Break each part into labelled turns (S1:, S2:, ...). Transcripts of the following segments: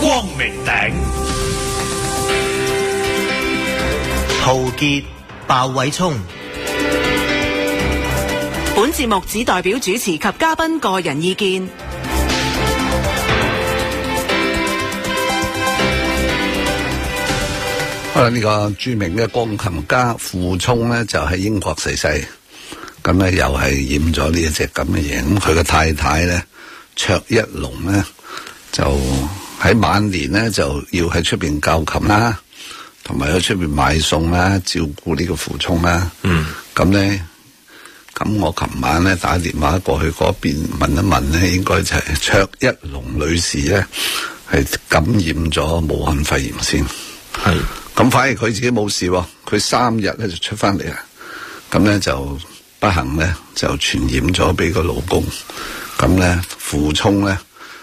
S1: 光明頂，陶傑、鮑偉聰。
S2: 本節目只代表主持及嘉賓個人意見。
S3: 好啦，呢個著名嘅鋼琴家傅聰咧就喺英國逝世，咁咧又係染咗呢一隻咁嘅嘢。咁佢嘅太太咧卓一龍咧就喺晚年咧就要喺出邊教琴啦，同埋喺出邊買餸啦，照顧呢個傅聰啦。咁咧。咁我琴晚咧打電話過去嗰邊問一問咧，應該就係卓一龍女士咧係感染咗武漢肺炎先。係，咁反而佢自己冇事喎，佢3日咧就出翻嚟啦。咁咧就不幸咧就傳染咗俾個老公。咁咧傅聰咧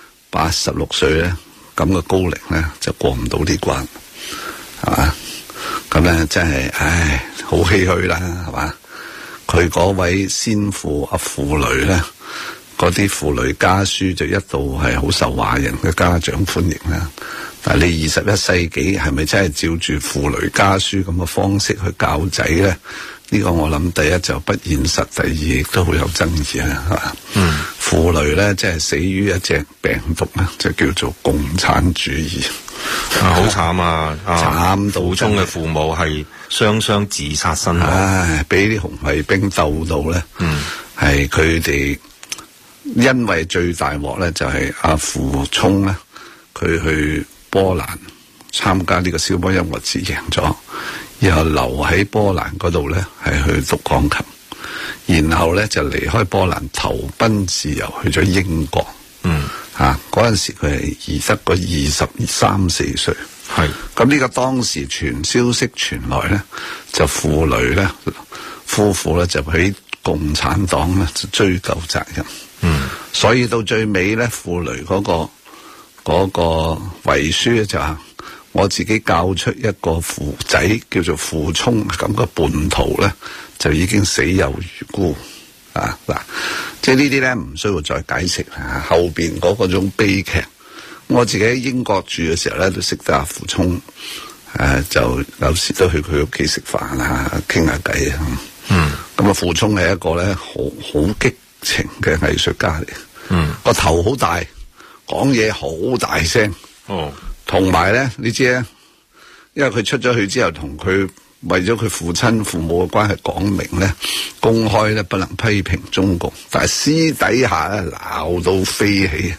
S3: 86歲咧，咁嘅高齡咧就過唔到呢關，係嘛？咁咧真係唉，好唏噓啦，係嘛？佢嗰位先父阿傅雷咧，嗰啲傅雷家書就一度係好受華人嘅家長歡迎啦。但係你21世紀係咪真係照住傅雷家書咁嘅方式去教仔咧？呢個我諗第一就不現實，第二亦都好有爭議啊，係嘛？傅雷咧即係死於一隻病毒咧，就叫做共產主義。
S4: 好慘啊！
S3: 慘到
S4: 傅聰嘅父母係雙自殺身亡，
S3: 唉，俾啲紅衛兵鬥到咧，係佢哋因為最大鑊咧就係阿傅聰咧，佢去波蘭參加呢個蕭波音樂節贏咗，然後留喺波蘭嗰度咧係去讀鋼琴，然後咧就離開波蘭投奔自由去咗英國。嗰陣時佢係得個23、24歲，係咁呢個當時傳消息傳來咧，就傅雷咧夫婦咧就喺共產黨咧就追究責任，所以到最尾咧傅雷嗰個遺書咧就話我自己教出一個傅仔叫做傅聰咁嘅叛徒咧，就已經死有餘辜。嗱，即係呢啲咧唔需要再解釋後邊嗰種悲劇。我自己喺英國住嘅時候咧，都識得阿傅聰，就有時都去佢屋企食飯啊，傾下偈啊。咁啊，傅聰係一個咧好激情嘅藝術家嚟，個頭好大，講嘢好大聲。同埋咧，你知咧，因為佢出咗去之後，同佢。為咗佢父親父母嘅關係講明咧，公開咧不能批評中共，但係私底下咧鬧到飛起。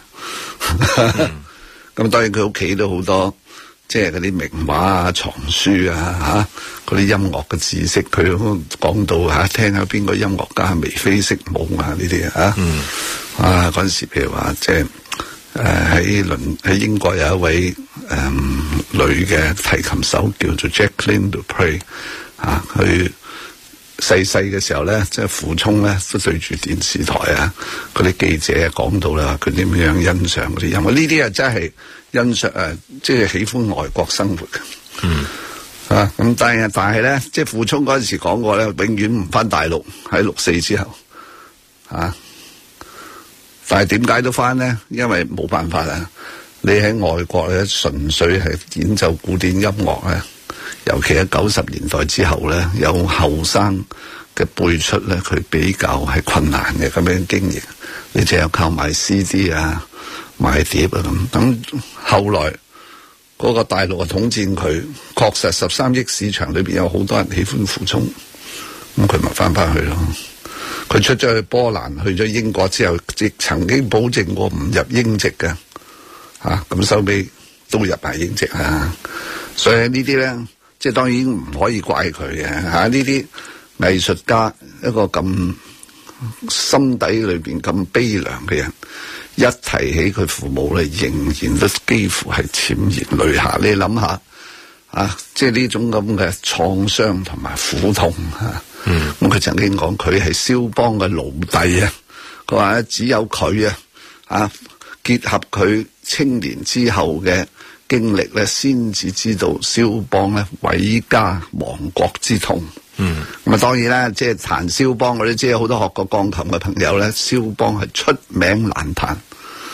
S3: 咁當然佢屋企都好多，即係嗰啲名畫啊、藏書啊、嗰啲音樂嘅知識，佢都講到聽下邊個音樂家眉飛色舞啊呢啲嗰陣時譬如話即係喺英國有一位女嘅提琴手叫做 Jacqueline du Pré，佢細嘅時候咧，即係傅聰咧都對住電視台嗰啲記者講到啦，佢點樣欣賞嗰啲音樂，呢啲真係欣賞即係喜歡外國生活嘅。咁但係咧，即係傅聰嗰陣時講過咧，永遠唔翻大陸喺64之後但係點解都翻呢？因為冇辦法啦。你喺外國咧，純粹係演奏古典音樂咧，尤其喺90年代之後咧，有後生嘅輩出咧，佢比較係困難嘅咁樣經營。你淨係靠買 CD 買碟咁。咁後來嗰個大陸統戰佢，確實13億市場裏邊有好多人喜歡傅聰，咁佢咪翻去咯。佢出咗去波蘭，去咗英國之後，亦曾經保證過唔入英籍嘅，咁收尾都入埋英籍啊！所以呢啲咧，即係當然唔可以怪佢嘅呢啲藝術家一個咁心底裏邊咁悲涼嘅人，一提起佢父母咧，仍然都幾乎係潸然淚下。你諗下即係呢種咁嘅創傷同埋苦痛咁佢曾經講佢係蕭邦嘅奴隸佢話只有佢結合佢青年之後嘅經歷咧，先至知道蕭邦咧毀家亡國之痛。咁當然啦，即係彈蕭邦嗰啲，即係好多學過鋼琴嘅朋友咧，蕭邦係出名難彈，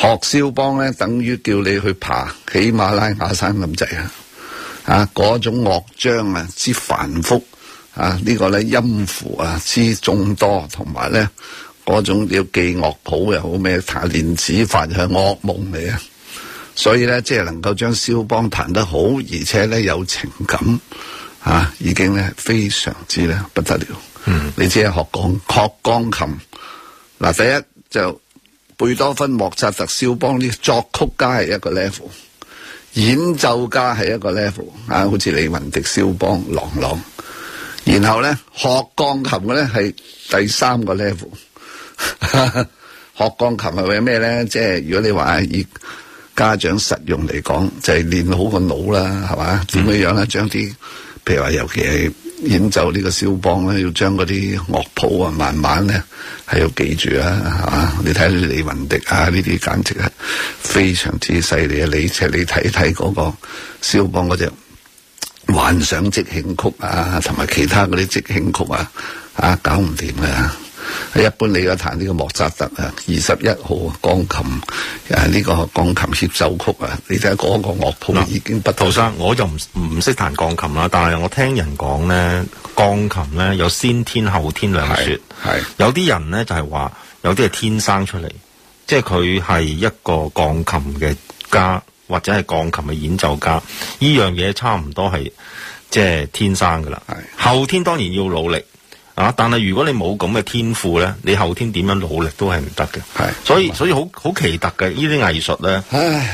S3: 學肖邦咧，等於叫你去爬喜馬拉雅山咁滯啊！嗰種樂章啊之繁複啊，呢個咧音符啊之眾多，同埋咧嗰種要記樂譜又好咩，彈連指法係噩夢嚟啊！所以咧，即係能夠將肖邦彈得好，而且咧有情感啊，已經咧非常之咧不得了。你只係學鋼琴嗱，第一就貝多芬、莫扎特、肖邦呢，作曲家係一個 level， 演奏家係一個 level 啊，好似李雲迪、肖邦、郎。然後咧學鋼琴嘅咧係第三個 level。學鋼琴係為咩咧？即係如果你話以家長實用嚟講，就係練好個腦啦，係嘛？點樣咧？將啲譬如話，尤其係演奏呢個肖邦咧，要將嗰啲樂譜啊，慢慢咧係要記住啊，係嘛？你睇下李雲迪啊，呢啲簡直係非常之犀利啊！你睇睇嗰個肖邦嗰隻幻想即興曲啊，同埋其他嗰啲即興曲啊，搞唔掂啊！一般你而家彈呢個莫扎特啊，21號鋼琴呢個鋼琴協奏曲啊，你睇下嗰個樂譜已經不同。
S4: 陶生，我就唔識彈鋼琴啦，但係我聽人講咧，鋼琴咧有先天後天兩說，係有啲人咧就係話有啲係天生出嚟，即係佢係一個鋼琴嘅家或者係鋼琴嘅演奏家，呢樣嘢差唔多係即係天生噶啦，後天當然要努力。但係如果你冇咁嘅天賦咧，你後天點樣努力都係唔得嘅。係，所以好奇特嘅呢啲藝術咧。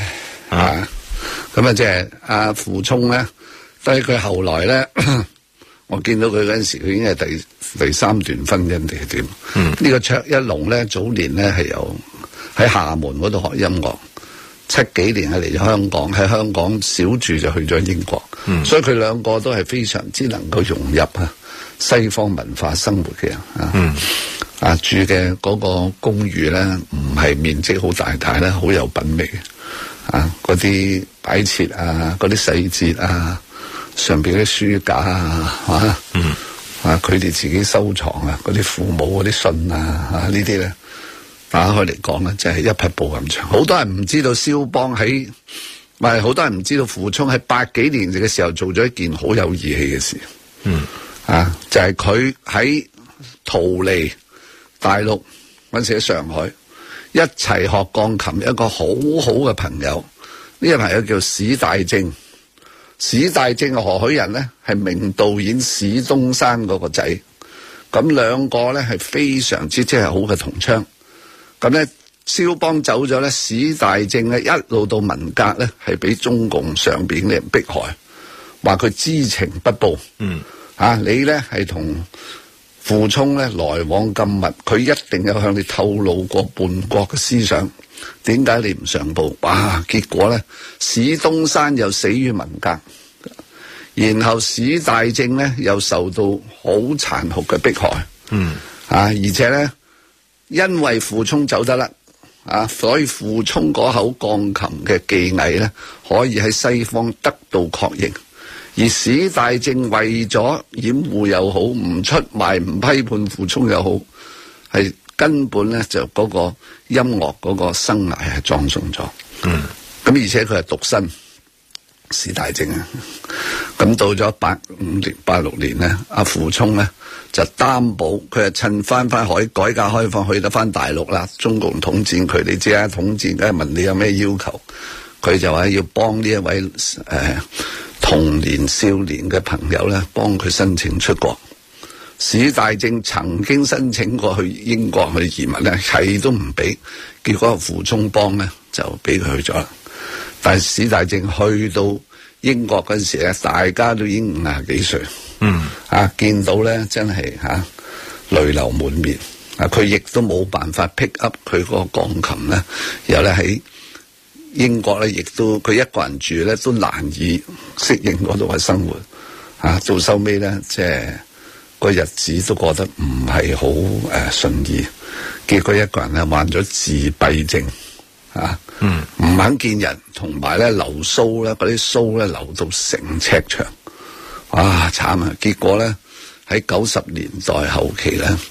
S3: 咁即係阿傅聰咧，但係佢後來咧，我見到佢嗰陣時，佢已經係第三段婚姻定係點？呢個卓一龍咧，早年咧係由喺廈門嗰度學音樂，7幾年係嚟咗香港，喺香港小住就去咗英國，所以佢兩個都係非常之能夠融入西方文化生活嘅人住嘅嗰個公寓咧，唔係面積好大，但係咧好有品味嘅嗰啲擺設嗰啲細節上邊嗰啲書架佢哋自己收藏嗰啲父母嗰啲信呢啲咧打開嚟講咧，真係一匹布咁長。好多人唔知道肖邦好多人唔知道傅聰喺80幾年嘅時候做咗一件好有義氣嘅事。就係佢喺逃離大陸嗰陣時喺上海一齊學鋼琴，一個好好嘅朋友，呢個朋友叫史大正。史大正嘅何許人呢？係名導演史東山嗰個仔。咁兩個呢係非常之即係好嘅同窗。咁呢肖邦走咗呢，史大正呢一路到文革呢係俾中共上邊嘅人迫害，話佢知情不報。你咧係同傅聰咧來往咁密，佢一定有向你透露過叛國嘅思想。點解你唔上報？哇！結果咧，史東山又死於文革，然後史大正咧又受到好殘酷嘅迫害。而且咧，因為傅聰走得甩，所以傅聰嗰口鋼琴嘅技藝咧，可以喺西方得到確認。而史大正為咗掩護又好，唔出賣唔批判傅聰又好，係根本咧就嗰個音樂嗰個生涯係葬送咗。咁而且佢係獨身，史大正咁到咗85年、86年咧，阿傅聰咧就擔保，佢係趁翻改革開放去得翻大陸啦，中共統戰佢，你知統戰梗係問你有咩要求，佢就話要幫呢一位童年少年嘅朋友咧，幫佢申請出國。史大正曾經申請過去英國去移民咧，係都唔俾，結果傅聰邦咧就俾佢去咗啦。但係史大正去到英國嗰陣時咧，大家都已經50幾歲，見到咧真係淚流滿面。佢亦都冇辦法 pick up 佢嗰個鋼琴咧，然後咧喺英國咧，亦都佢一個人住咧，都難以適應嗰度嘅生活。到收尾咧，即係個日子都過得唔係好順意。結果一個人咧患咗自閉症，唔肯見人，同埋咧流鬚咧，嗰啲鬚咧流到成尺長，哇慘啊！結果咧喺90年代後期咧，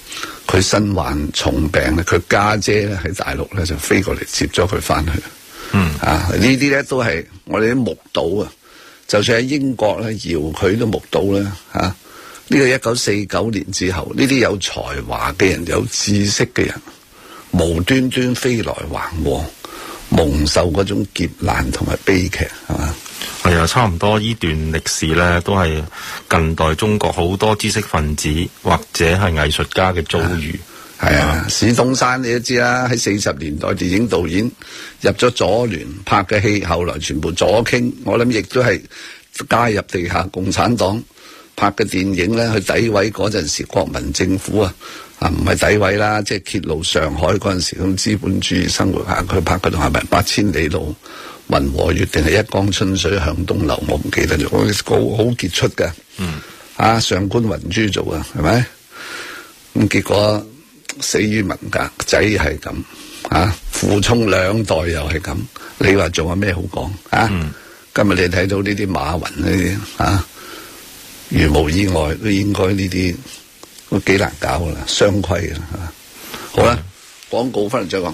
S3: 佢身患重病咧，佢家姐咧喺大陸咧就飛過嚟接咗佢翻去。呢啲咧都係我哋都目睹啊！就算喺英國咧，搖佢都目睹啦。呢個1949年之後，呢啲有才華嘅人、有知識嘅人，無端端飛來橫禍，蒙受嗰種劫難同埋悲劇，係嘛？
S4: 係啊，差唔多呢段歷史咧，都係近代中國好多知識分子或者係藝術家嘅遭遇。
S3: 係啊，史東山你都知啦，喺40年代電影導演入咗左聯拍嘅戲，後來全部左傾，我諗亦都係加入地下共產黨拍嘅電影咧，去詆毀嗰陣時國民政府啊，唔係詆毀啦，即係揭露上海嗰陣時咁資本主義生活下，佢拍嗰度係咪8千里路、雲和月定係一江春水向東流，我唔記得咗，好傑出嘅。上官雲珠做啊，係咪？咁結果死於文革，仔係咁傅聰兩代又係咁，你話仲有咩好講啊？今日你睇到呢啲馬雲呢啲如無意外都應該呢啲都幾難搞噶啦，雙規噶啦。好啦，廣告翻嚟再講。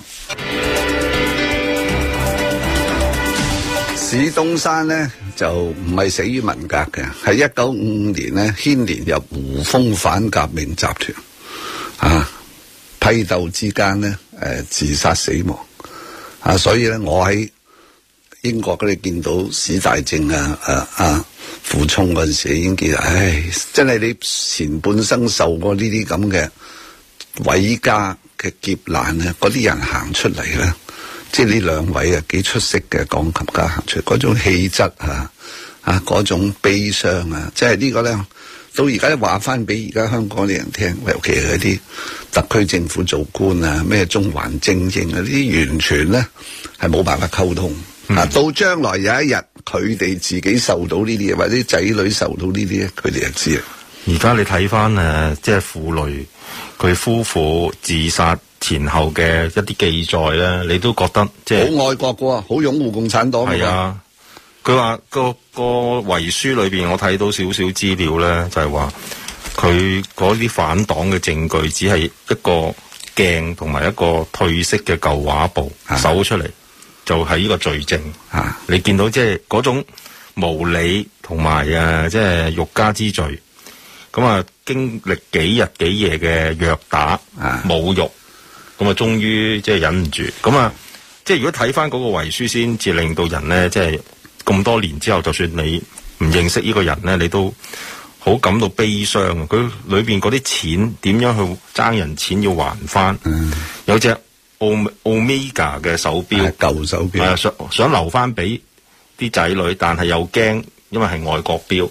S3: 史東山呢就唔係死於文革嘅，係1955年呢牽連入胡風反革命集團批鬥之間呢自殺死亡所以咧我喺英國嗰度見到史大正傅聰嗰陣時已經見，真係你前半生受過呢啲咁嘅偉家嘅劫難咧，嗰啲人行出嚟咧，即係呢兩位幾出色嘅鋼琴家行出嚟，嗰種氣質嗰種悲傷即係呢個咧，到而家話翻俾而家香港啲人聽，尤其係嗰啲特區政府做官咩中環精英呢啲完全咧係冇辦法溝通。到將來有一日佢哋自己受到呢啲嘢，或者仔女受到呢啲，佢哋就知啦。而
S4: 家你睇翻即係傅雷佢夫婦自殺前後嘅一啲記載咧，你都覺得即係好愛國噶，好擁護共產黨。係啊，佢話個遺書裏邊，我睇到少少資料咧，就係話佢嗰啲反黨嘅證據只係一個鏡同埋一個褪色嘅舊畫布搜出嚟。就係呢個罪證你見到即係嗰種無理同埋即係欲加之罪，咁經歷幾日幾夜嘅虐打侮辱，咁終於即係忍唔住，咁即係如果睇翻嗰個遺書，先至令到人咧，即係咁多年之後，就算你唔認識呢個人咧，你都好感到悲傷。佢裏邊嗰啲錢點樣去爭人錢要還翻，有隻Omega 嘅手錶，舊手錶，想留翻俾啲仔女，但係又驚，因為係外國錶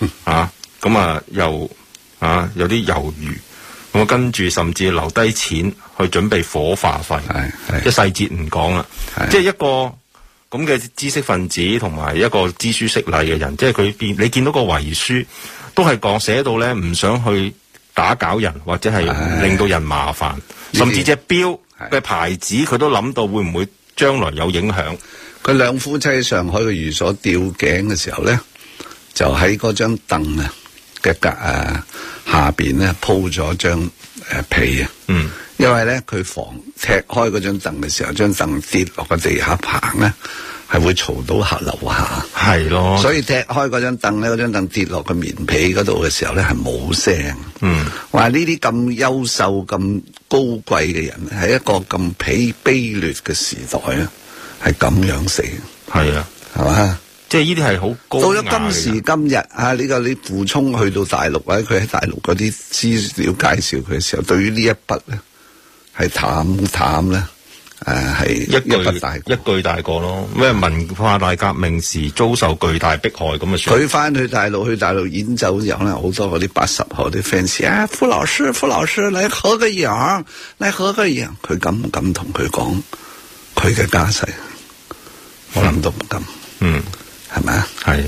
S4: 又有啲猶豫，咁跟住甚至留低錢去準備火化費，即係細節唔講啦。即係一個咁嘅知識分子同埋一個知書識禮嘅人，即係佢你見到個遺書都係講寫到咧，唔想去打攪人或者係令到人麻煩，甚至隻錶嘅牌子佢都諗到會唔會將來有影響。佢兩夫妻喺上海嘅寓所吊頸嘅時候咧，就喺嗰張凳嘅下邊咧鋪咗張被因為咧佢防踢開嗰張凳嘅時候，張凳跌落個地下棚咧係會嘈到下樓下，係咯，所以踢開嗰張凳咧，嗰張凳跌落個棉被嗰度嘅時候咧係冇聲。話呢啲咁優秀咁高貴嘅人，喺一個咁卑劣嘅時代啊，係咁樣死。係啊，係嘛？即係呢啲係好高雅嘅。到咗今時今日你傅聰去到大陸或者佢喺大陸嗰啲資料介紹佢嘅時候，對於呢一筆咧係淡咧。係一句大過咯，咩文化大革命時遭受巨大迫害咁嘅說。佢翻去大陸演奏之後咧，好多嗰啲80後啲 fans 傅老師嚟合個影，佢敢唔敢同佢講佢嘅家世？我諗都唔敢。係咪啊？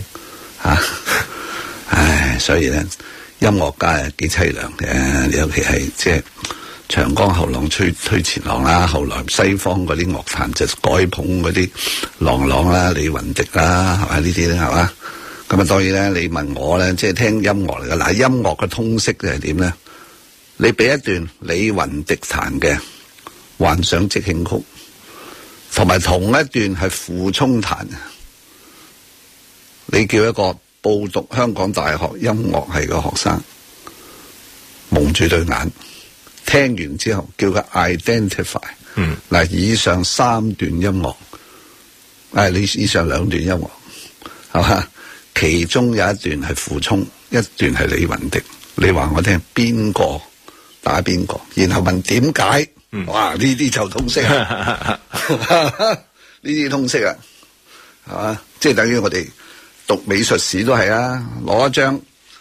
S4: 係所以咧，音樂家係幾凄涼嘅，尤其係即係。長江後浪推前浪啦，後來西方嗰啲樂壇就改捧嗰啲郎朗啦、李雲迪啦，係嘛呢啲咧係嘛？咁當然咧，你問我咧，即係聽音樂嚟噶，嗱音樂嘅通識係點咧？
S3: 你俾一段李雲迪彈嘅幻想即興曲，同埋同一段係傅聰彈嘅，你叫一個報讀香港大學音樂系嘅學生蒙住對眼，聽完之後叫佢 identify。嗱，以上3段音樂，你以上2段音樂，係嘛？其中有一段係傅聰，一段係李雲迪。你話我聽邊個打邊個，然後問點解？哇！呢啲就通識啊，呢啲通識啊，係嘛？即係等於我哋讀美術史都係啊，攞一張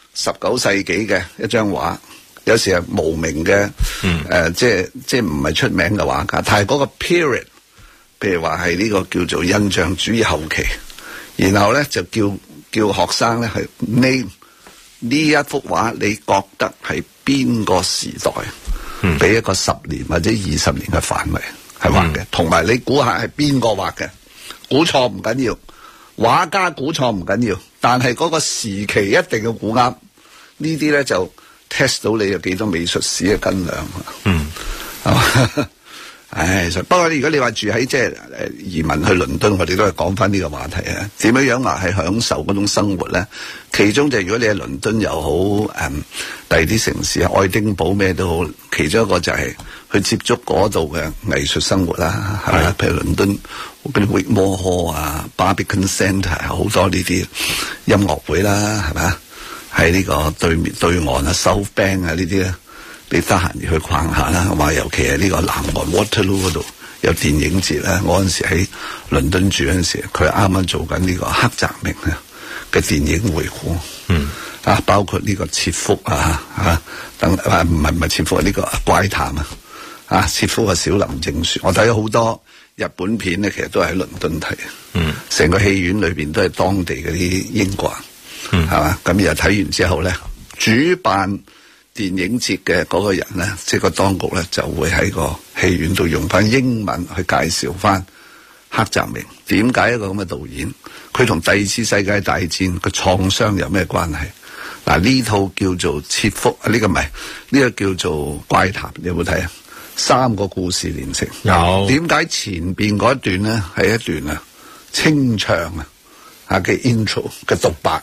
S3: 19世紀嘅一張畫，有時係無名嘅，即係唔係出名嘅畫家，但係嗰個 period， 譬如話係呢個叫做印象主義後期，然後咧就叫學生咧係 name 呢一幅畫，你覺得係邊個時代？俾一個10年或者20年嘅範圍係畫嘅，同埋你估下係邊個畫嘅？估錯唔緊要，畫家估錯唔緊要，但係嗰個時期一定要估啱。呢啲咧就 test 到你有幾多美術史嘅斤兩。係嘛？唉，不過如果你話住喺即係移民去倫敦，我哋都係講翻呢個話題啊。點樣話係享受嗰種生活咧？其中就係如果你喺倫敦又好，第二啲城市愛丁堡咩都好，其中一個就係去接觸嗰度嘅藝術生活啦，係咪？譬如倫敦嗰啲 Wigmore Hall 啊、Barbican Centre 好多呢啲音樂會啦，係咪？喺呢個對岸啊、South Bank 啊呢啲咧。你得閒去逛下啦，話尤其係呢個南岸 Waterloo 嗰度有電影節啦。我嗰陣時喺倫敦住嗰陣時，佢啱啱做緊呢個黑澤明嘅電影回顧，包括呢個切腹等唔係切腹呢個怪談切腹嘅小林正樹。我睇咗好多日本片咧，其實都係喺倫敦睇，成個戲院裏邊都係當地嗰啲英國人，係嘛？咁又睇完之後咧，主辦電影節嘅嗰個人咧，即係個當局咧，就會喺個戲院度用翻英文去介紹翻黑澤明點解一個咁嘅導演，佢同第2次世界大戰個創傷有咩關係？嗱，呢套叫做切腹呢個唔係，呢個叫做怪談，你有冇睇啊？3個故事連成，有點解前邊嗰一段咧係一段清唱嘅 intro 嘅獨白，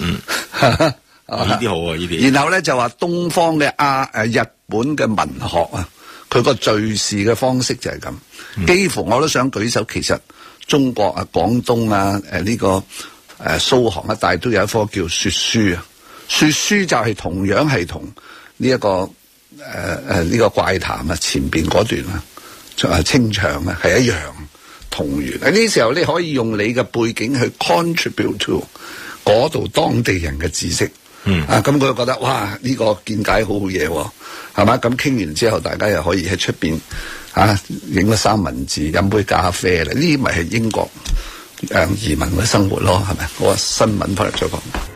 S4: 呢啲好啊，呢啲。
S3: 然後咧就話東方嘅日本嘅文學佢個敘事嘅方式就係咁，幾乎我都想舉手。其實中國廣東呢個蘇杭一帶都有一科叫說書說書就係同樣係同呢一個呢個怪談前邊嗰段清唱係一樣同源。喺呢時候你可以用你嘅背景去 contribute to 嗰度當地人嘅知識。咁佢就覺得哇呢個見解好好嘢，係嘛？咁傾完之後，大家又可以喺出邊影個三文治，飲杯咖啡咧。呢啲咪係英國移民嘅生活咯，係咪？我新聞翻嚟再講。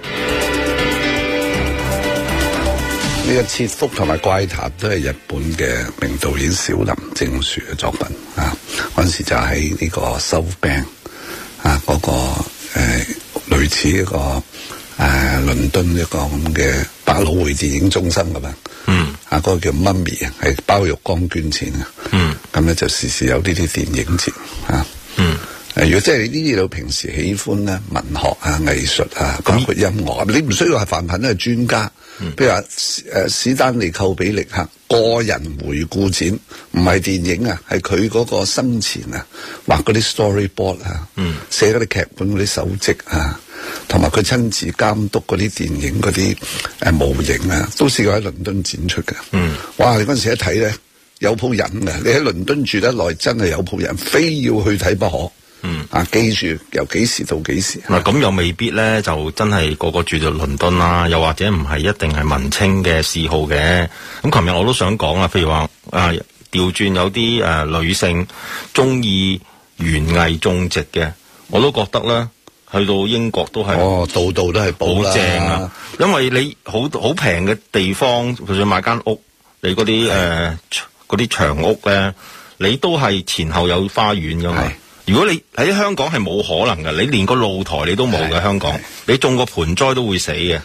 S3: 呢個切腹同埋怪談都係日本嘅名導演小林正樹嘅作品嗰陣時就喺呢個 South Bank 嗰個類似一個。倫敦一個咁嘅百老匯電影中心咁嗰個叫 Mummy 係包玉剛捐錢咁咧就時時有呢啲電影節如果即係呢啲你平時喜歡咧文學藝術包括音樂你唔需要係凡品都係專家，譬如話史丹利寇比力克個人回顧展，唔係電影係佢嗰個生前畫嗰啲 storyboard 寫嗰啲劇本嗰啲手跡同埋佢親自監督嗰啲電影嗰啲模型都試過喺倫敦展出嘅。哇！你嗰陣時一睇咧有鋪癮嘅，你喺倫敦住得耐真係有鋪癮，非要去睇不可。記住由幾時到幾時。
S4: 嗱，咁又未必咧，就真係個個住到倫敦啦，又或者唔係一定係文青嘅嗜好嘅。咁琴日我都想講譬如話調轉有啲女性中意園藝種植嘅，我都覺得咧。去到英國都係
S3: 度度都係寶啦，好正
S4: 因為你好平嘅地方，就算買間屋，你嗰啲長屋咧，你都係前後有花園噶嘛。如果你喺香港係冇可能嘅，你連個露台你都冇嘅香港，你種個盆栽都會死嘅。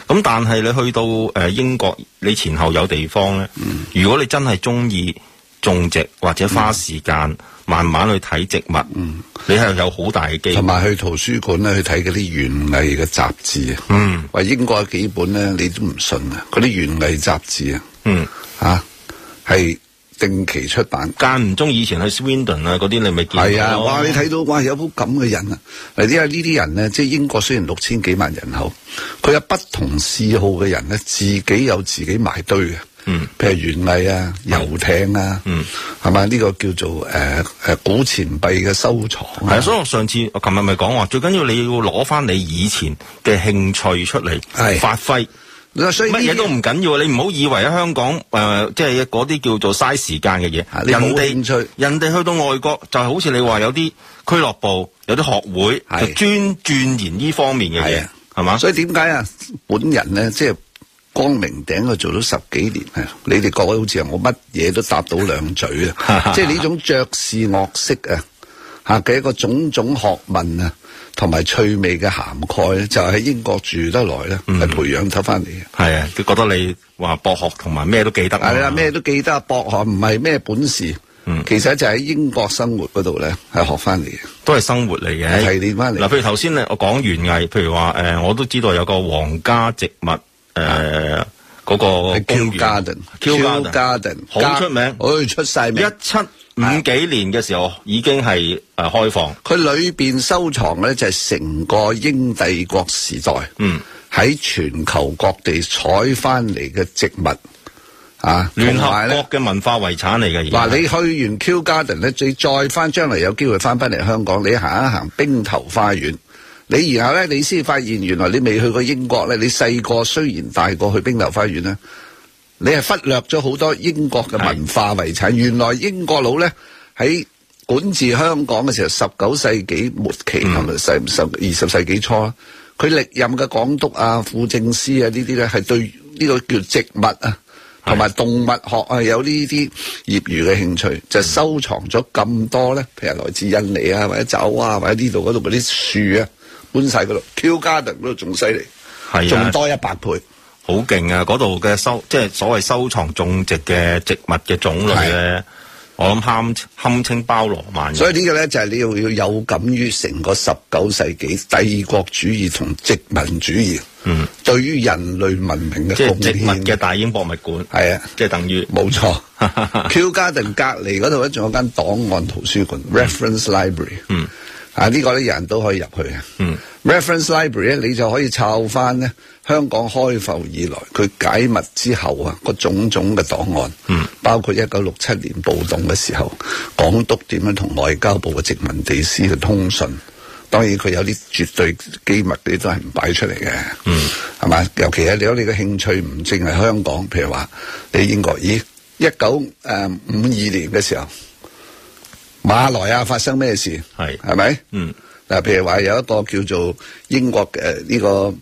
S4: 咁但係你去到英國，你前後有地方咧，如果你真係中意種植或者花時間慢慢去睇植物，你係有好大嘅機會。同
S3: 埋去圖書館咧去睇嗰啲園藝嘅雜誌啊，話英國有幾本咧你都唔信啊，嗰啲園藝雜誌啊，係定期出版，
S4: 間唔中以前去 Swindon 啊嗰啲你咪見到。
S3: 係啊，哇！你睇到哇有部咁嘅人啊！嗱，因為呢啲人咧，即係英國雖然6000幾萬人口，佢有不同嗜好嘅人咧，自己有自己埋堆嘅。譬如園藝啊、遊艇啊，係嘛？呢個叫做古錢幣嘅收藏。係啊，
S4: 所以我上次我琴日咪講話，最緊要你要攞翻你以前嘅興趣出嚟發揮。所以乜嘢都唔緊要，你唔好以為喺香港即係嗰啲叫做嘥時間嘅嘢。人哋去到外國就係好似你話有啲俱樂部、有啲學會，就專鑽研呢方面嘅嘢，係嘛？
S3: 所以點解啊？本人咧即係光明頂佢做咗10幾年啊！你哋各位好似我乜嘢都答到兩嘴啊！即係呢種爵士樂式嘅一個種種學問啊，同埋趣味嘅涵蓋咧，就喺英國住得耐咧，係培養得翻嚟嘅。
S4: 係啊，佢覺得你話博學同埋咩都記得。
S3: 係啦，咩都記得，博學唔係咩本事。其實就喺英國生活嗰度咧，係學翻嚟嘅，
S4: 都係生活嚟嘅，提煉翻嚟。嗱，譬如頭先我講園藝，譬如話我都知道有個皇家植物嗰個公園 Kew Garden
S3: 好出名，出晒名。
S4: 1750幾年嘅時候已經係開放，
S3: 佢裏邊收藏咧就係成個英帝國時代，喺全球各地採翻嚟嘅植物。
S4: 聯合國嘅文化遺產嚟嘅。
S3: 嗱，你去完 Kew Garden 咧，你再翻將來有機會翻嚟香港，你行一行冰頭花園，你然後咧你先發現原來你未去過英國咧，你細個雖然大個去冰頭花園咧，你係忽略咗好多英國嘅文化遺產。原來英國佬咧喺管治香港嘅時候，19世紀末期同埋20世紀初，佢歷任嘅港督啊、副政司啊呢啲咧係對呢個叫植物啊同埋動物學啊有呢啲業餘嘅興趣，就收藏咗咁多咧，譬如來自印尼啊或者酒啊或者呢度嗰度嗰啲樹啊，搬晒嗰度 Kew Garden 嗰度仲犀利，仲多100倍，
S4: 好勁啊！嗰度嘅即係所謂收藏種植嘅植物嘅種類咧，我諗堪稱包羅萬有。所以呢個咧就係你要有感於成個19世紀帝國主義同殖民主義，對於人類文明嘅貢獻。即係植物嘅大英博物館，係啊，即係等於冇錯。Kew Garden 隔離嗰度咧仲有間檔案圖書館 （Reference Library）。呢個咧人都可以入去嘅。Reference Library 咧，你就可以抄翻咧香港開埠以來佢解密之後啊個種種嘅檔案，包括1967年暴動嘅時候，港督點樣同外交部嘅殖民地司去通訊。當然佢有啲絕對機密啲都係唔擺出嚟嘅，係嘛？尤其係如果你嘅興趣唔淨係香港，譬如話你英國，1952年嘅時候，馬來亞發生咩事？係咪？嗱，譬如話有一個叫做英國嘅呢個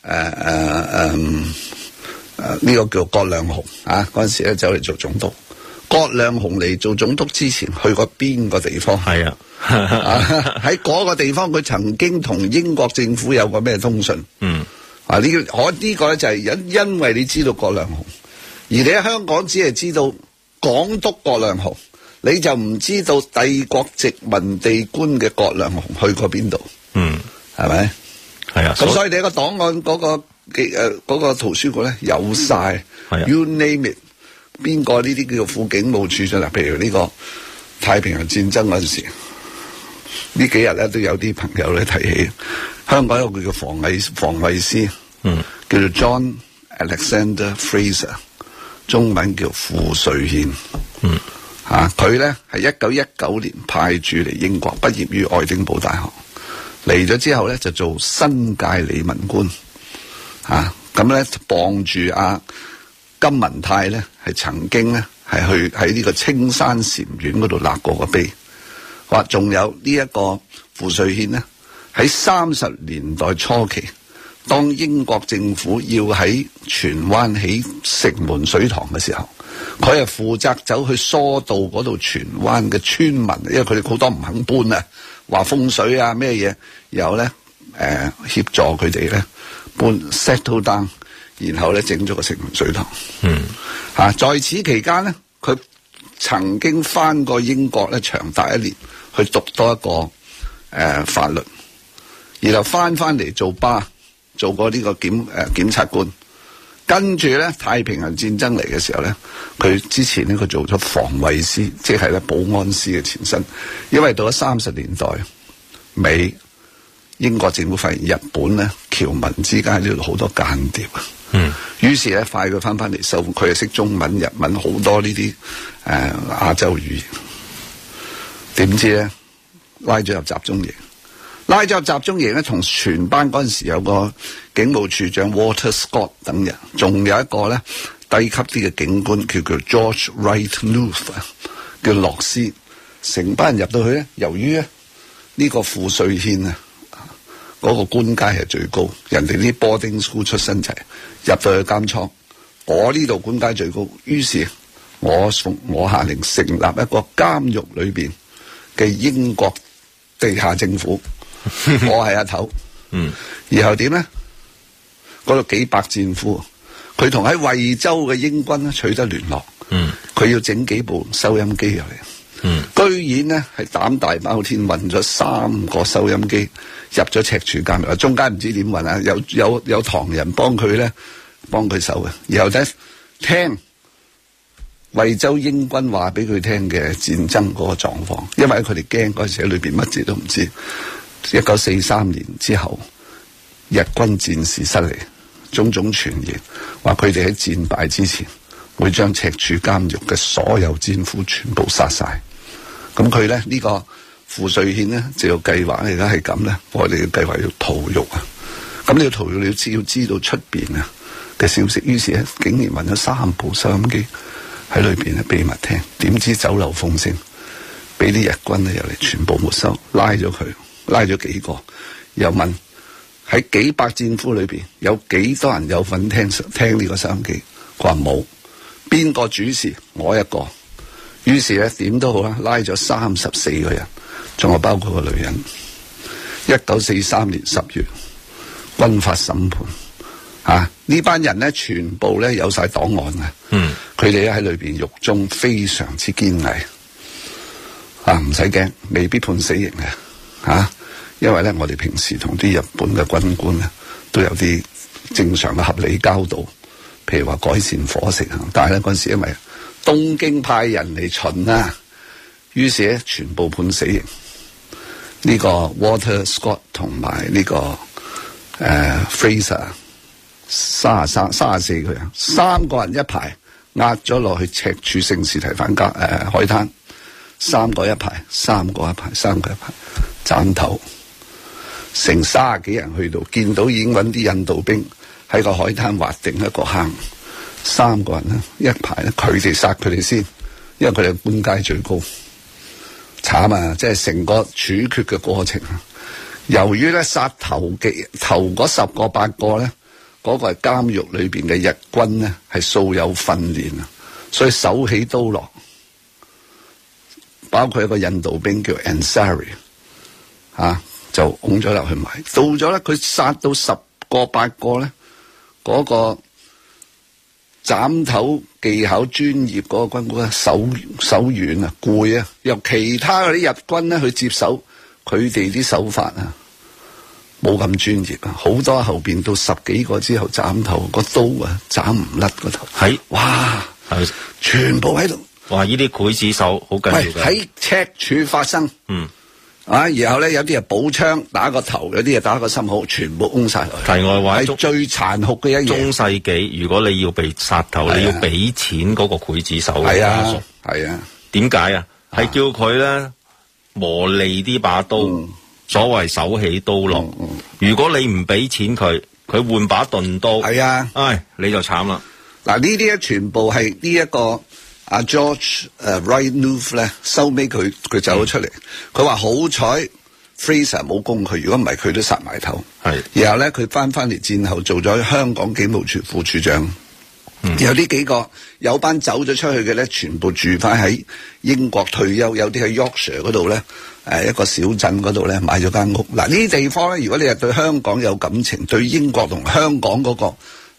S4: 呢個叫葛量洪嗰陣時咧走嚟做總督。葛量洪嚟做總督之前去過邊個地方？係啊，喺嗰個地方佢曾經同英國政府有過咩通訊？呢個咧就係因為你知道葛量洪，而你喺香港只係知道港督葛量洪。你就唔知道帝國殖民地官嘅葛量洪去過邊度？係咪？係啊。咁所以你個檔案嗰個圖書館咧有晒，you name it，邊個呢啲叫做副警務處長？譬如呢個太平洋戰爭嗰陣時，呢幾日咧都有啲朋友咧提起香港有個叫防衛司，叫做 John Alexander Fraser， 中文叫傅瑞憲。佢咧係1919年派駐嚟英國，畢業於愛丁堡大學。嚟咗之後咧就做新界理文官，咁咧傍住金文泰咧係曾經咧係去喺呢個青山禪院嗰度立過個碑。話仲有呢一個傅瑞憲呢，喺30年代初期，當英國政府要喺荃灣起城門水塘嘅時候，佢係負責走去疏導嗰度荃灣嘅村民，因為佢哋好多唔肯搬啊，話風水啊咩嘢，然後咧協助佢哋咧搬 settle down，
S3: 然後咧整咗個城門水塘。在此期間咧，佢曾經翻過英國咧長達1年去讀多一個法律，然後翻嚟做過呢個檢察官。跟住咧太平洋戰爭嚟嘅時候咧，佢之前咧佢做咗防衛司，即係咧保安司嘅前身。因為到咗30年代尾，英國政府發現日本咧僑民之間呢度好多間諜啊，於是咧快佢翻嚟收，佢又識中文、日文好多呢啲亞洲語言。點知咧拉咗入集中營咧，同全班嗰陣時有個警務處長 Walter Scott 等人，仲有一個咧低級啲嘅警官叫 George Wright Louth 叫洛斯，成班人入到去咧，由於咧呢個傅瑞憲啊嗰個官階係最高，人哋啲 boarding school 出身齊，入到去監倉，我呢度官階最高，於是我下令成立一個監獄裏邊嘅英國地下政府。我係阿頭，然後點咧？嗰度幾百戰俘，佢同喺惠州嘅英軍咧取得聯絡，佢要整幾部收音機入嚟，居然咧係膽大包天運咗3個收音機入咗赤柱監獄，中間唔知點運啊？有唐人幫佢手嘅，然後咧聽惠州英軍話俾佢聽嘅戰爭嗰個狀況，因為佢哋驚嗰陣時喺裏邊乜嘢都唔知。1943年之後，日軍戰事失利，種種傳言話佢哋喺戰敗之前會將赤柱監獄嘅所有戰俘全部殺晒。咁佢咧呢個傅瑞憲呢就有計劃，而家係咁咧，我哋嘅計劃要逃獄啊！咁你要逃獄，你要知道出邊啊嘅消息，於是咧竟然運咗3部收音機喺裏邊咧秘密聽，點知走漏風聲，俾啲日軍咧入嚟全部沒收，拉咗幾個，又問喺幾百戰俘裏邊有幾多人有份聽呢個收音機？佢話冇，邊個主事？我一個。於是咧點都好啦，拉咗34個人，仲有包括個女人。1943年10月，軍法審判，呢班人咧全部咧有晒檔案嘅，佢哋咧喺裏邊獄中非常之堅毅，唔使驚，未必判死刑嘅。因為咧，我哋平時同啲日本嘅軍官咧都有啲正常嘅合理交道，譬如話改善伙食，但係咧嗰陣時因為東京派人嚟巡啊，於是咧全部判死刑。呢個 Walter Scott 同埋呢個Fraser 34個人，3個人一排壓咗落去赤柱聖士提反海灘，3個一排斬頭。成30幾人去到，見到已經揾啲印度兵喺個海灘劃定一個坑，3個人呢一排咧，佢哋殺佢哋先，因為佢哋官階最高，慘啊！即係成個處決嘅過程。由於咧殺頭嗰10個8個咧，嗰個係監獄裏邊嘅日軍咧係素有訓練啊，所以手起刀落，包括一個印度兵叫 Ansari 就拱咗落去埋，到咗咧佢殺到10個8個咧，嗰個斬頭技巧專業嗰個軍官手軟啊，攰啊，由其他嗰啲日軍咧去接手，佢哋啲手法啊冇咁專業啊，好多後邊到10幾個之後斬頭個刀啊斬唔甩個頭，係哇，全部喺度，
S4: 哇！呢啲劊子手好緊要嘅，
S3: 喺赤柱發生，然後咧有啲係補槍打個頭，有啲係打個心口，全部掹晒落去。題外話，係最殘酷嘅一樣。中世紀如果你要被殺頭，你要俾錢嗰個劊子手。係啊，係啊。點解啊？係叫佢咧磨利啲把刀，所謂手起刀落。如果你唔俾錢佢換把鈍刀。係啊，你就慘啦。嗱，呢啲咧全部係呢一個。阿 George Wright Louth 咧，收尾佢走咗出嚟，佢話好彩 Fraser 冇攻佢，如果唔係佢都殺埋頭。係，然後咧佢翻嚟戰後做咗香港警務處副處長。然後呢幾個有班走咗出去嘅咧，全部住翻喺英國退休，有啲喺 Yorkshire 嗰度咧，一個小鎮嗰度咧買咗間屋。嗱，呢啲地方咧，如果你係對香港有感情，對英國同香港嗰個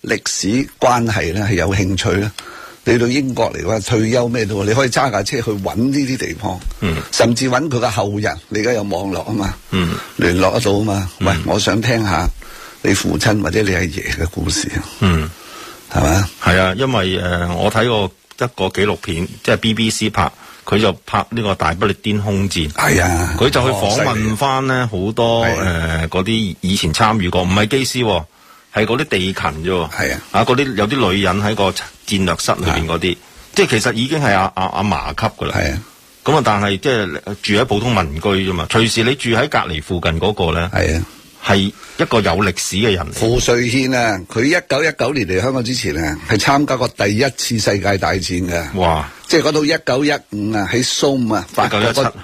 S3: 歷史關係咧係有興趣咧，你到英國嚟嘅話退休咩都，你可以揸架車去揾呢啲地方，甚至揾佢嘅後人。你而家有網絡啊嘛，聯絡得到啊嘛。喂，我想聽下你父親或者你阿爺嘅故事，係嘛？
S4: 係啊，因為我睇過一個紀錄片，即係 BBC 拍。佢就拍呢個大不列顛空戰，
S3: 係啊，
S4: 佢就去訪問翻咧好多嗰啲以前參與過，唔係機師，係嗰啲地勤啫，係啊，嗰啲有啲女人喺個戰略室裏邊嗰啲，即係其實已經係阿嫲級噶啦，係啊，咁啊，但係即係住喺普通民居啫嘛，隨時你住喺隔離附近嗰個咧，係啊。係一個有歷史嘅人。
S3: 傅瑞憲啊，佢1919年嚟香港之前啊，係參加過第一次世界大戰嘅。哇！即係嗰套1915啊，喺蘇啊，法國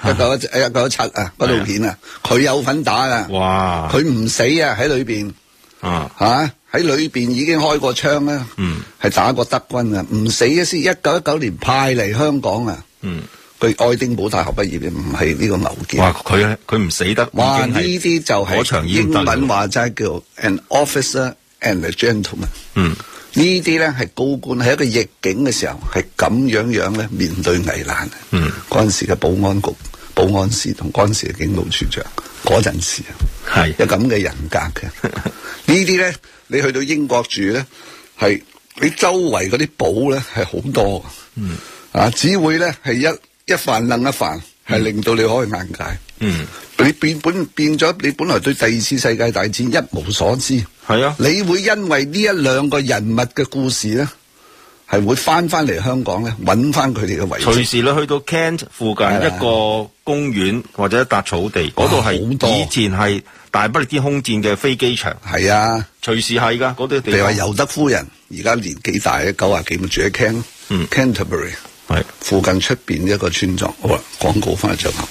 S3: 1917啊，嗰套片啊，佢有份打啊。哇！佢唔死啊，喺裏邊喺裏邊已經開過槍啦。係打過德軍啊，唔死啊先。1919年派嚟香港啊。佢愛丁堡大學畢業嘅，唔係呢個牛劍。哇！佢唔死得。哇！呢啲就係英文話齋叫 an officer and a gentleman。呢啲咧係高官，喺一個逆境嘅時候係咁樣咧面對危難。嗰陣時嘅保安局、保安司同嗰陣時嘅警務處長，嗰陣時係有咁嘅人格嘅。呢啲咧，你去到英國住咧，係你周圍嗰啲堡咧係好多。只會咧係一帆楞一帆，係令到你開眼界。你變咗，你本來對第二次世界大戰一無所知。係啊，你會因為呢一兩個人物嘅故事咧，係會翻嚟香港咧，揾翻佢哋嘅遺跡。隨時你去到 Kent 附近一個公園或者一笪草地，嗰度係以前係大不列顛空戰嘅飛機場。係啊，隨時係噶嗰啲地方。譬如話尤德夫人，而家年紀大咧，90幾，咪住喺Canterbury。係附近出邊一個村莊。好啦，廣告翻嚟就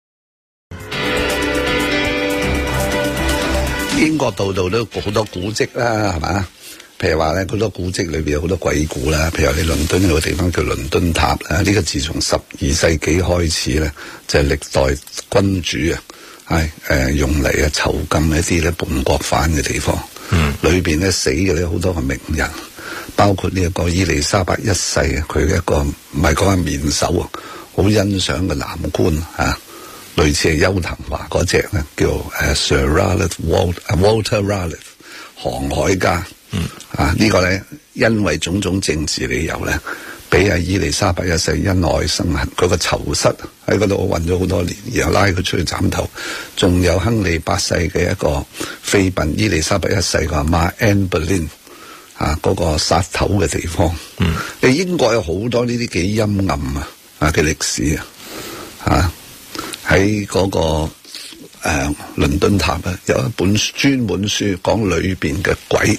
S3: 英國度都好多古蹟啦，係嘛？譬如話咧，好多古蹟裏邊有好多鬼故啦。譬如話你倫敦有個地方叫倫敦塔啦，呢個自從12世紀開始咧，就係歷代君主用嚟囚禁一啲咧叛國犯嘅地方。裏邊咧死嘅咧好多個名人。包括呢一個伊麗莎白一世啊，佢嘅一個唔係講係面首啊，好欣賞嘅男官類似係邱騰華嗰隻咧，叫Sir Walter Raleigh 航海家。呢個咧因為種種政治理由咧，俾阿伊麗莎白一世恩愛生恨，佢個囚室喺嗰度混咗好多年，然後拉佢出去斬頭。仲有亨利8世嘅一個妃嬪伊麗莎白一世個阿媽 Anne Boleyn。嗰個殺頭嘅地方，英國有好多呢啲幾陰暗嘅歷史喺嗰個倫敦塔有一本專門書講裏邊嘅鬼。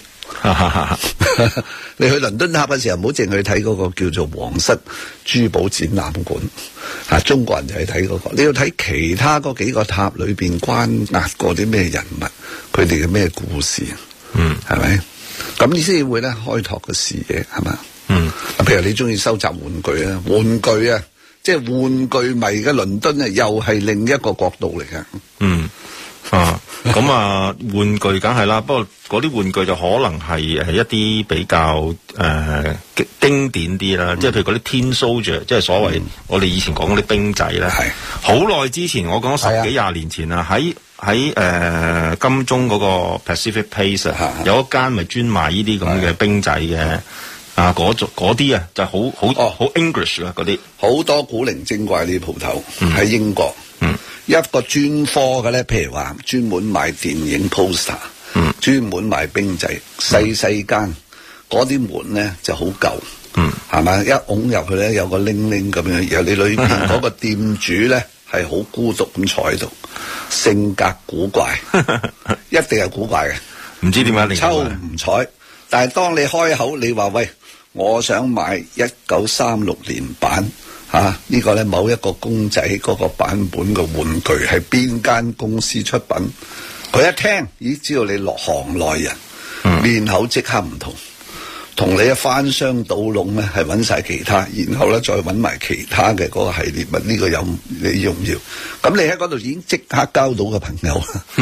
S3: 你去倫敦塔嘅時候，唔好淨去睇嗰個叫做皇室珠寶展覽館，中國人就係睇嗰個，你要睇其他嗰幾個塔裏邊關押過啲咩人物，佢哋嘅咩故事，係咪？咁你先會咧開拓個視野，係嘛？譬如你中意收集玩具啊，即係玩具迷嘅倫敦啊，又係另一個角度嚟嘅。咁玩具梗係啦，不過嗰啲玩具就可能係一啲比較經典啲啦，即係譬如嗰啲 Tin Soldier，即係所謂我哋以前講嗰啲兵仔咧。係好耐之前，我講10幾20年前啊，喺金鐘嗰個 Pacific Place 有一間咪專賣呢啲咁嘅兵仔嘅。嗰啲就好 English 啦，嗰啲好多古靈精怪呢啲鋪頭喺英國。一個專科嘅咧，譬如話專門賣電影 poster，專門賣兵仔，細間嗰啲門咧就好舊，係咪？一拱入去咧有個鈴鈴咁樣，然後你裏邊嗰個店主咧係好孤獨咁坐喺度，性格古怪，一定係古怪嘅，唔知點解抽唔睬。但係當你開口，你話喂，我想買1936年版。呢個咧某一個公仔嗰個版本嘅玩具係邊間公司出品？佢一聽，咦，知道你落行內人，面口即刻唔同，同你一翻箱倒籠咧係揾晒其他，然後咧再揾埋其他嘅嗰個系列物，呢個有你要唔要？咁你喺嗰度已經即刻交到個朋友啦。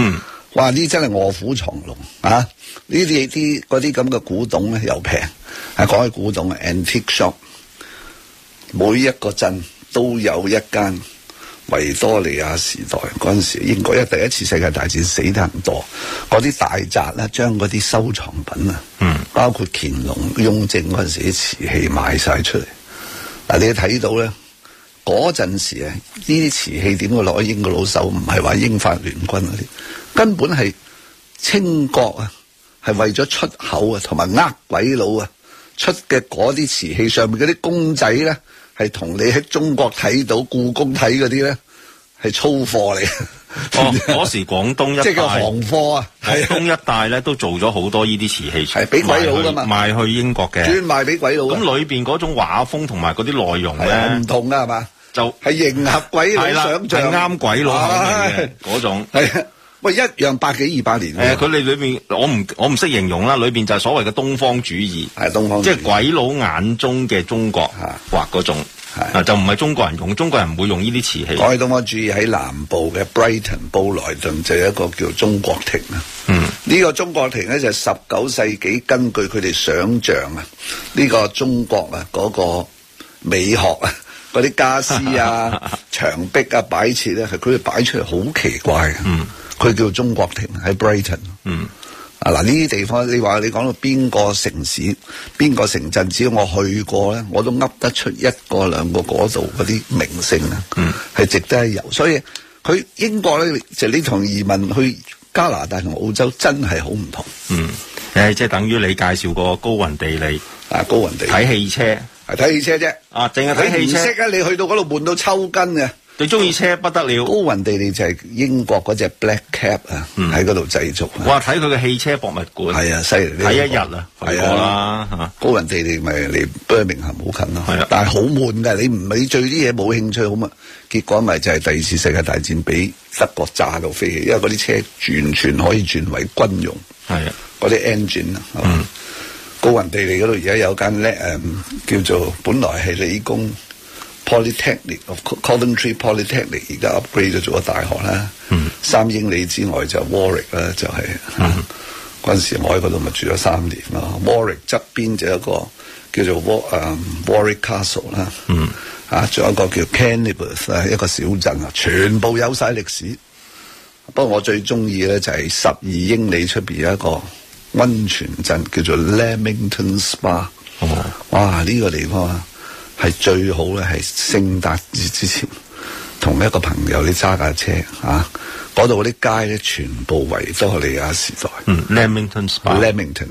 S3: 哇！呢真係臥虎藏龍啊！呢啲嗰啲咁嘅古董咧又平，講起古董 antique shop， 每一個鎮都有一間。維多利亞時代嗰陣時，英國因為第一次世界大戰死得人多，嗰啲大宅咧將嗰啲收藏品啊，包括乾隆、雍正嗰陣時啲瓷器賣晒出嚟。嗱，你睇到咧嗰陣時啊，呢啲瓷器點會落喺英國佬手？唔係話英法聯軍嗰啲，根本係清國啊，係為咗出口啊，同埋呃鬼佬啊出嘅嗰啲瓷器上面嗰啲公仔咧。係同你喺中國睇到故宮睇嗰啲咧，係粗貨嚟。
S4: 嗰時廣東一帶即係
S3: 叫行貨啊，
S4: 廣東一帶咧都做咗好多呢啲瓷器，
S3: 係俾鬼佬噶嘛，
S4: 賣去英國嘅，
S3: 專賣俾鬼佬。咁
S4: 裏邊嗰種畫風同埋嗰啲內容咧
S3: 唔同噶係嘛，
S4: 就係
S3: 迎合鬼佬想象，
S4: 係啱鬼佬口味嘅嗰種。
S3: 係喂，一樣100幾200年。
S4: 佢哋裏邊我唔識形容啦，裏邊就係所謂嘅東方主義，
S3: 係東方主義，
S4: 即係鬼佬眼中嘅中國畫嗰種。就唔係中國人用，中國人唔會用呢啲瓷器。
S3: 講起東方主義喺南部嘅 Brighton 布萊頓就有一個叫中國亭啊。呢個中國亭咧就係19世紀根據佢哋想像啊，呢個中國啊嗰個美學啊，嗰啲家私啊、牆壁啊擺設咧，係佢哋擺出嚟好奇怪嘅。佢叫中國亭喺 Brighton。嗱，呢啲地方，你話你講到邊個城市、邊個城鎮，只要我去過咧，我都噏得出1個2個嗰度嗰啲名勝啊，係值得一遊。所以佢英國咧，就你同移民去加拿大同澳洲真係好唔同。
S4: 即係等於你介紹過高雲地利
S3: 啊，高雲地利睇
S4: 汽車，
S3: 係睇汽車啫。
S4: 啊，淨係睇汽車。唔識啊，
S3: 你去到嗰度悶到抽筋嘅。
S4: 你中意車不得了。
S3: 高雲地利就係英國嗰隻 Black Cab 啊，喺嗰度製造。
S4: 哇！睇佢嘅汽車博物館。係啊，犀利。睇一日啊，係啦。高
S3: 雲地利咪離 Birmingham 好近咯。係啊，但係好悶㗎，你唔係對啲嘢冇興趣好嘛？結果咪就係第2次世界大戰俾德國炸到飛起，因為嗰啲車完全可以轉為軍用。係啊，嗰啲 engine 啊。高雲地利嗰度而家有間叫做本來係理工。Polytechnic of Coventry Polytechnic 而家 upgrade 咗做咗大學啦，3英里之外就 Warwick 啦，就係嗰陣時我喺嗰度咪住咗3年咯。Warwick 側邊就有一個叫做Warwick Castle 啦，仲有一個叫 Kenilworth 啊，一個小鎮啊，全部有晒歷史。不過我最中意咧就係12英里出邊有一個溫泉鎮叫做 Leamington Spa。哇！呢個地方啊〜係最好咧，係聖誕節之前，同一個朋友你揸架車嗰度嗰啲街咧，全部維多利亞時代。
S4: Leamington
S3: Spa。Leamington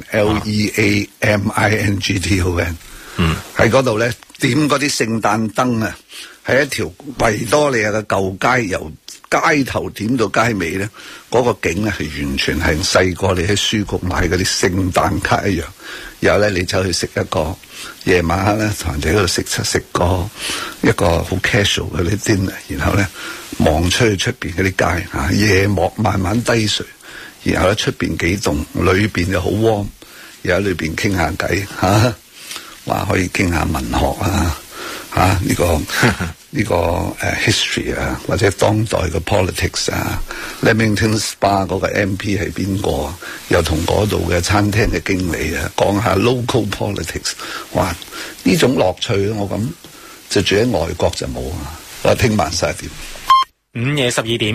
S3: Leamington 喺嗰度咧點嗰啲聖誕燈啊，喺一條維多利亞嘅舊街，由街頭點到街尾咧，嗰個景咧係完全係細個你喺書局買嗰啲聖誕卡一樣。然後咧，你走去食一個夜晚黑咧，同人哋喺度食一個好 casual 嘅啲 dinner，然後咧望出去出邊嗰啲街夜幕慢慢低垂，然後咧出邊幾棟，裏邊就好 warm， 然後裏邊傾下偈話可以傾下文學呢個history 啊，或者當代嘅 politics 啊 ，Leamington Spa 嗰個 MP 係邊個？又同嗰度嘅餐廳嘅經理啊講下 local politics， 哇！呢種樂趣咧，我諗就住喺外國就冇啊。我聽晚12點，
S5: 午夜12點。